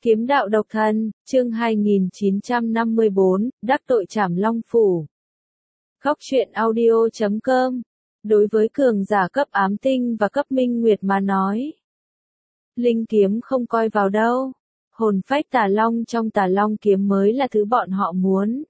Kiếm đạo độc thân, chương 2954, đắc tội Trảm Long Phủ. Góc truyện audio.com. Đối với cường giả cấp ám tinh và cấp minh nguyệt mà nói, linh kiếm không coi vào đâu. Hồn phách tà long trong tà long kiếm mới là thứ bọn họ muốn.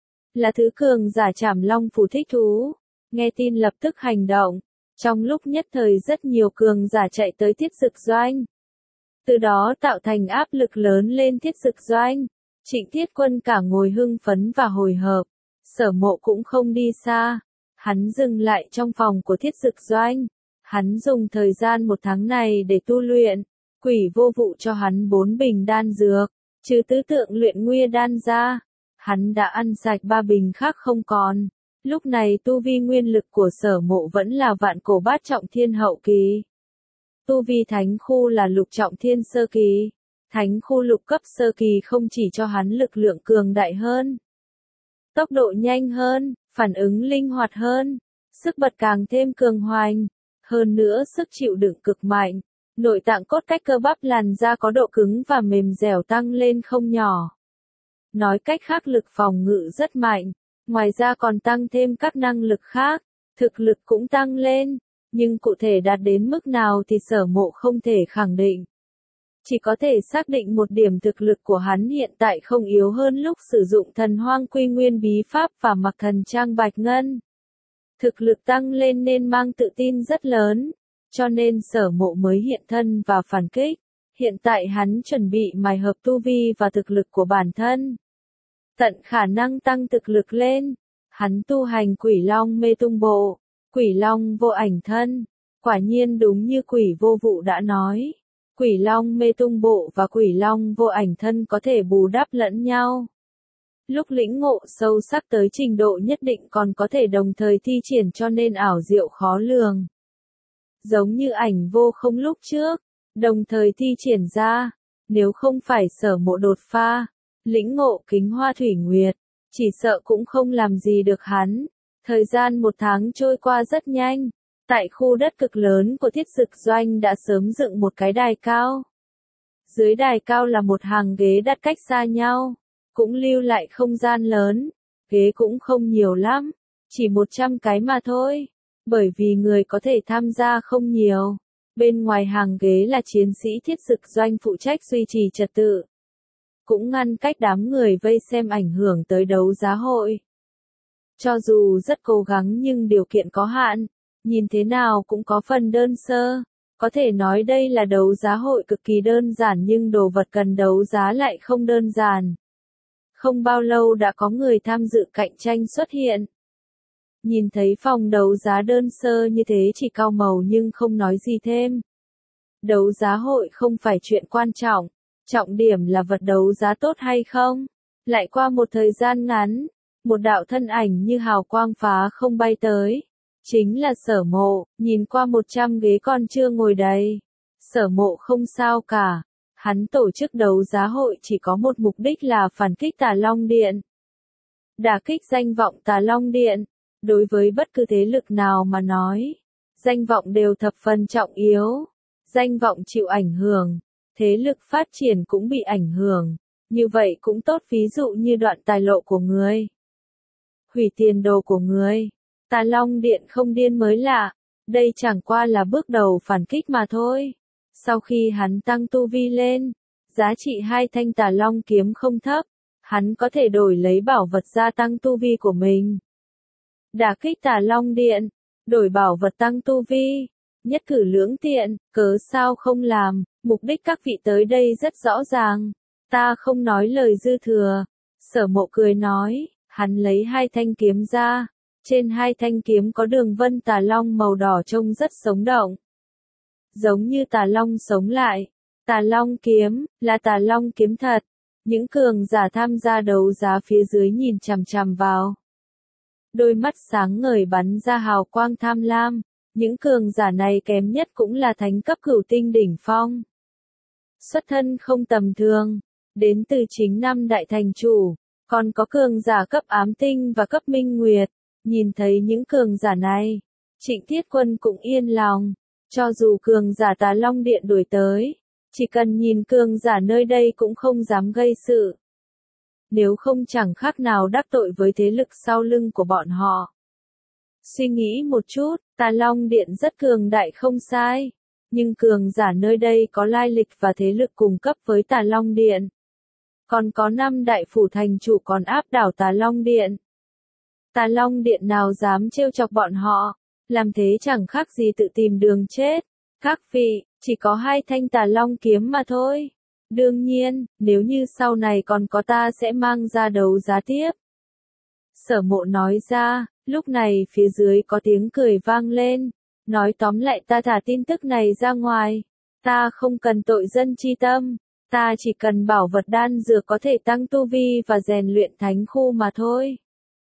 Là thứ cường giả Trảm Long Phủ thích thú. Nghe tin lập tức hành động. Trong lúc nhất thời rất nhiều cường giả chạy tới Thiết Dực Doanh. Từ đó tạo thành áp lực lớn lên Thiết Dực Doanh. Trịnh Thiết Quân cả ngồi hưng phấn và hồi hộp. Sở Mộ cũng không đi xa. Hắn dừng lại trong phòng của Thiết Dực Doanh. Hắn dùng thời gian 1 tháng này để tu luyện. Quỷ Vô Vụ cho hắn 4 bình đan dược. Trừ tứ tượng luyện nguy đan ra, hắn đã ăn sạch 3 bình khác không còn. Lúc này tu vi nguyên lực của Sở Mộ vẫn là vạn cổ bát trọng thiên hậu kỳ. Tu vi thánh khu là lục trọng thiên sơ kỳ. Thánh khu lục cấp sơ kỳ không chỉ cho hắn lực lượng cường đại hơn, tốc độ nhanh hơn, phản ứng linh hoạt hơn, sức bật càng thêm cường hoành, hơn nữa sức chịu đựng cực mạnh, nội tạng cốt cách cơ bắp làn da có độ cứng và mềm dẻo tăng lên không nhỏ. Nói cách khác lực phòng ngự rất mạnh, ngoài ra còn tăng thêm các năng lực khác, thực lực cũng tăng lên. Nhưng cụ thể đạt đến mức nào thì Sở Mộ không thể khẳng định. Chỉ có thể xác định một điểm thực lực của hắn hiện tại không yếu hơn lúc sử dụng Thần Hoang Quy Nguyên bí pháp và mặc thần trang bạch ngân. Thực lực tăng lên nên mang tự tin rất lớn, cho nên Sở Mộ mới hiện thân và phản kích. Hiện tại hắn chuẩn bị mài hợp tu vi và thực lực của bản thân, tận khả năng tăng thực lực lên. Hắn tu hành Quỷ Long Mê Tung Bộ, Quỷ Long Vô Ảnh Thân. Quả nhiên đúng như Quỷ Vô Vụ đã nói, Quỷ Long Mê Tung Bộ và Quỷ Long Vô Ảnh Thân có thể bù đắp lẫn nhau. Lúc lĩnh ngộ sâu sắc tới trình độ nhất định còn có thể đồng thời thi triển cho nên ảo diệu khó lường. Giống như Ảnh Vô Không lúc trước, đồng thời thi triển ra, nếu không phải Sở Mộ đột phá, lĩnh ngộ Kính Hoa Thủy Nguyệt, chỉ sợ cũng không làm gì được hắn. Thời gian 1 tháng trôi qua rất nhanh. Tại khu đất cực lớn của Thiết Dực Doanh đã sớm dựng một cái đài cao. Dưới đài cao là một hàng ghế đặt cách xa nhau, cũng lưu lại không gian lớn. Ghế cũng không nhiều lắm, chỉ 100 cái mà thôi, bởi vì người có thể tham gia không nhiều. Bên ngoài hàng ghế là chiến sĩ Thiết Dực Doanh phụ trách duy trì trật tự, cũng ngăn cách đám người vây xem ảnh hưởng tới đấu giá hội. Cho dù rất cố gắng nhưng điều kiện có hạn, nhìn thế nào cũng có phần đơn sơ. Có thể nói đây là đấu giá hội cực kỳ đơn giản nhưng đồ vật cần đấu giá lại không đơn giản. Không bao lâu đã có người tham dự cạnh tranh xuất hiện. Nhìn thấy phòng đấu giá đơn sơ như thế chỉ cau mày nhưng không nói gì thêm. Đấu giá hội không phải chuyện quan trọng, trọng điểm là vật đấu giá tốt hay không. Lại qua một thời gian ngắn, một đạo thân ảnh như hào quang phá không bay tới. Chính là Sở Mộ. Nhìn qua 100 ghế còn chưa ngồi đầy, Sở Mộ không sao cả. Hắn tổ chức đấu giá hội chỉ có một mục đích là phản kích Tà Long Điện, đả kích danh vọng Tà Long Điện. Đối với bất cứ thế lực nào mà nói, danh vọng đều thập phần trọng yếu. Danh vọng chịu ảnh hưởng, thế lực phát triển cũng bị ảnh hưởng. Như vậy cũng tốt, ví dụ như đoạn tài lộ của người, hủy tiền đồ của người. Tà Long Điện không điên mới lạ, đây chẳng qua là bước đầu phản kích mà thôi. Sau khi hắn tăng tu vi lên, giá trị 2 thanh Tà Long kiếm không thấp, hắn có thể đổi lấy bảo vật gia tăng tu vi của mình. Đả kích Tà Long Điện, đổi bảo vật tăng tu vi, nhất cử lưỡng tiện, cớ sao không làm. Mục đích các vị tới đây rất rõ ràng, ta không nói lời dư thừa. Sở Mộ cười nói, hắn lấy 2 thanh kiếm ra. Trên 2 thanh kiếm có đường vân Tà Long màu đỏ trông rất sống động, giống như Tà Long sống lại. Tà Long kiếm, là Tà Long kiếm thật. Những cường giả tham gia đấu giá phía dưới nhìn chằm chằm vào. Đôi mắt sáng ngời bắn ra hào quang tham lam. Những cường giả này kém nhất cũng là thánh cấp cửu tinh đỉnh phong. Xuất thân không tầm thường, đến từ chính 5 đại thành chủ, còn có cường giả cấp ám tinh và cấp minh nguyệt. Nhìn thấy những cường giả này, Trịnh Thiết Quân cũng yên lòng. Cho dù cường giả Tà Long Điện đuổi tới, Chỉ cần nhìn cường giả nơi đây cũng không dám gây sự. Nếu không chẳng khác nào đắc tội với thế lực sau lưng của bọn họ. Suy nghĩ một chút, Tà Long Điện rất cường đại không sai. Nhưng cường giả nơi đây có lai lịch và thế lực cùng cấp với Tà Long Điện. Còn có 5 đại phủ thành chủ còn áp đảo Tà Long Điện. Tà Long Điện nào dám trêu chọc bọn họ, làm thế chẳng khác gì tự tìm đường chết. Các vị, chỉ có 2 thanh Tà Long kiếm mà thôi. Đương nhiên, nếu như sau này còn có ta sẽ mang ra đấu giá tiếp. Sở Mộ nói ra, lúc này phía dưới có tiếng cười vang lên. Nói tóm lại ta thả tin tức này ra ngoài. Ta không cần tội dân chi tâm. Ta chỉ cần bảo vật đan dược có thể tăng tu vi và rèn luyện thánh khu mà thôi.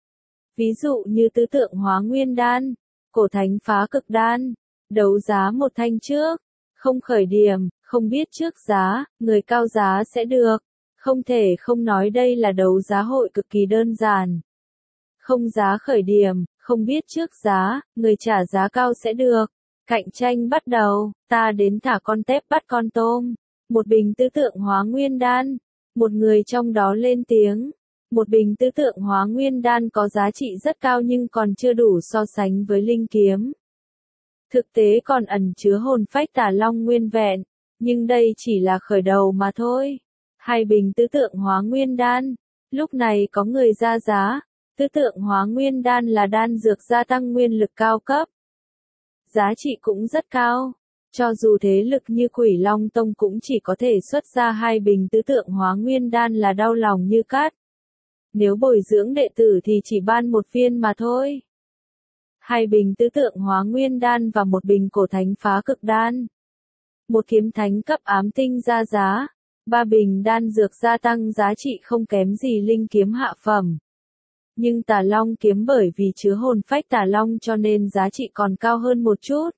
Ví dụ như tứ tượng hóa nguyên đan, cổ thánh phá cực đan, đấu giá một thanh trước, không khởi điểm, không biết trước giá, người cao giá sẽ được. Không thể không nói đây là đấu giá hội cực kỳ đơn giản. Không giá khởi điểm, không biết trước giá, người trả giá cao sẽ được. Cạnh tranh bắt đầu, ta đến thả con tép bắt con tôm. Một bình tứ tượng hóa nguyên đan. Một người trong đó lên tiếng. Một bình tứ tượng hóa nguyên đan có giá trị rất cao nhưng còn chưa đủ so sánh với linh kiếm. Thực tế còn ẩn chứa hồn phách Tà Long nguyên vẹn. Nhưng đây chỉ là khởi đầu mà thôi. 2 bình tứ tượng hóa nguyên đan. Lúc này có người ra giá. Tứ tượng hóa nguyên đan là đan dược gia tăng nguyên lực cao cấp. Giá trị cũng rất cao. Cho dù thế lực như Quỷ Long Tông cũng chỉ có thể xuất ra 2 bình tứ tượng hóa nguyên đan là đau lòng như cát. Nếu bồi dưỡng đệ tử thì chỉ ban 1 viên mà thôi. 2 bình tứ tượng hóa nguyên đan và 1 bình cổ thánh phá cực đan. 1 kiếm thánh cấp ám tinh ra giá. 3 bình đan dược gia tăng giá trị không kém gì linh kiếm hạ phẩm. Nhưng Tà Long kiếm bởi vì chứa hồn phách Tà Long cho nên giá trị còn cao hơn một chút.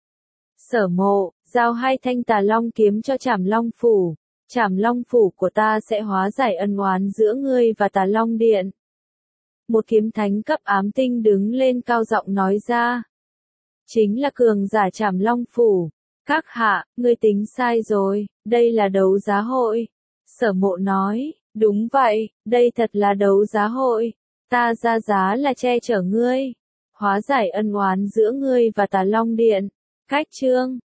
Sở Mộ, giao 2 thanh Tà Long kiếm cho Trảm Long Phủ. Trảm Long Phủ của ta sẽ hóa giải ân oán giữa ngươi và Tà Long Điện. Một kiếm thánh cấp ám tinh đứng lên cao giọng nói ra. Chính là cường giả Trảm Long Phủ. Các hạ, ngươi tính sai rồi, đây là đấu giá hội. Sở Mộ nói, đúng vậy, đây thật là đấu giá hội. Ta ra giá là che chở ngươi. Hóa giải ân oán giữa ngươi và Tà Long Điện. Cách chương